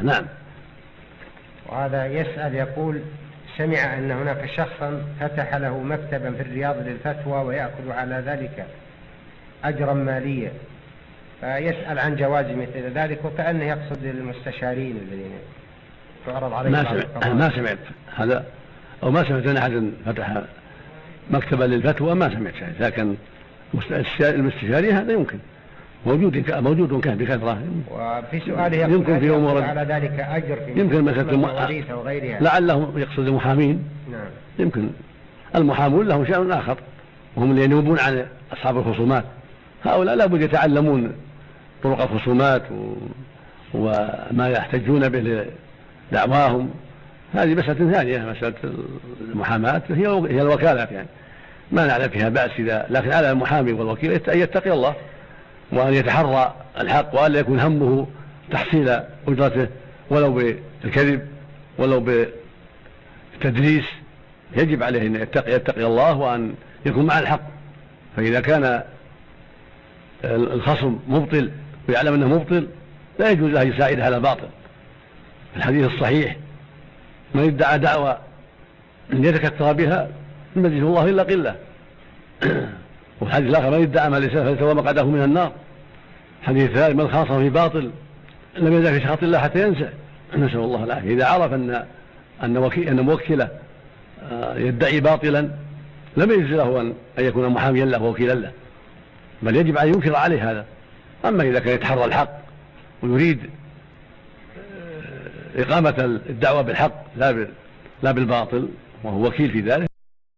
نعم. وهذا يسأل يقول: سمع أن هناك شخصا فتح له مكتبا في الرياض للفتوى ويأخذ على ذلك أجرا ماليا، فيسأل عن جواز مثل ذلك، وكأنه يقصد المستشارين الذين تعرض عليهم. ما سمعت هذا، أو ما سمعت أن أحد فتح مكتبا للفتوى، ما سمعت شيء. لكن المستشاري هذا يمكن موجود كان بكثرة. وفي سؤاله يمكن في أمور على ذلك أجر في يمكن مثل المواريث وغيرها، لعله يقصد المحامين. نعم. يمكن المحامون لهم شأن آخر، وهم اللي ينوبون عن أصحاب الخصومات. هؤلاء لابد يتعلمون طرق الخصومات وما يحتجون به لدعواهم. هذه مسألة ثانية، مسألة المحاماة هي الوكالات، يعني ما نعلم فيها بأس لكن على المحامي والوكيل أن يتقي الله وأن يتحرى الحق، وأن يكون همه تحصيل أجرته ولو بالكذب ولو بالتدليس. يجب عليه أن يتقي الله وأن يكون مع الحق. فإذا كان الخصم مبطل ويعلم أنه مبطل لا يجوز له يساعده على الباطل. الحديث الصحيح: من ادعى دعوى ان يتكثر بها لم يزده الله الا قله. والحديث الاخر: من ادعى ما ليس فليتبوأ مقعده من النار. الحديث الثالث: من خاصم في باطل لم يزل في سخط الله حتى ينسى. نسأل الله العافية. إذا عرف أن موكله يدعي باطلا لم يجوز له أن يكون محاميا له ووكيلا له، بل يجب أن ينكر عليه هذا. أما إذا كان يتحرى الحق ويريد إقامة الدعوة بالحق لا بالباطل وهو وكيل في ذلك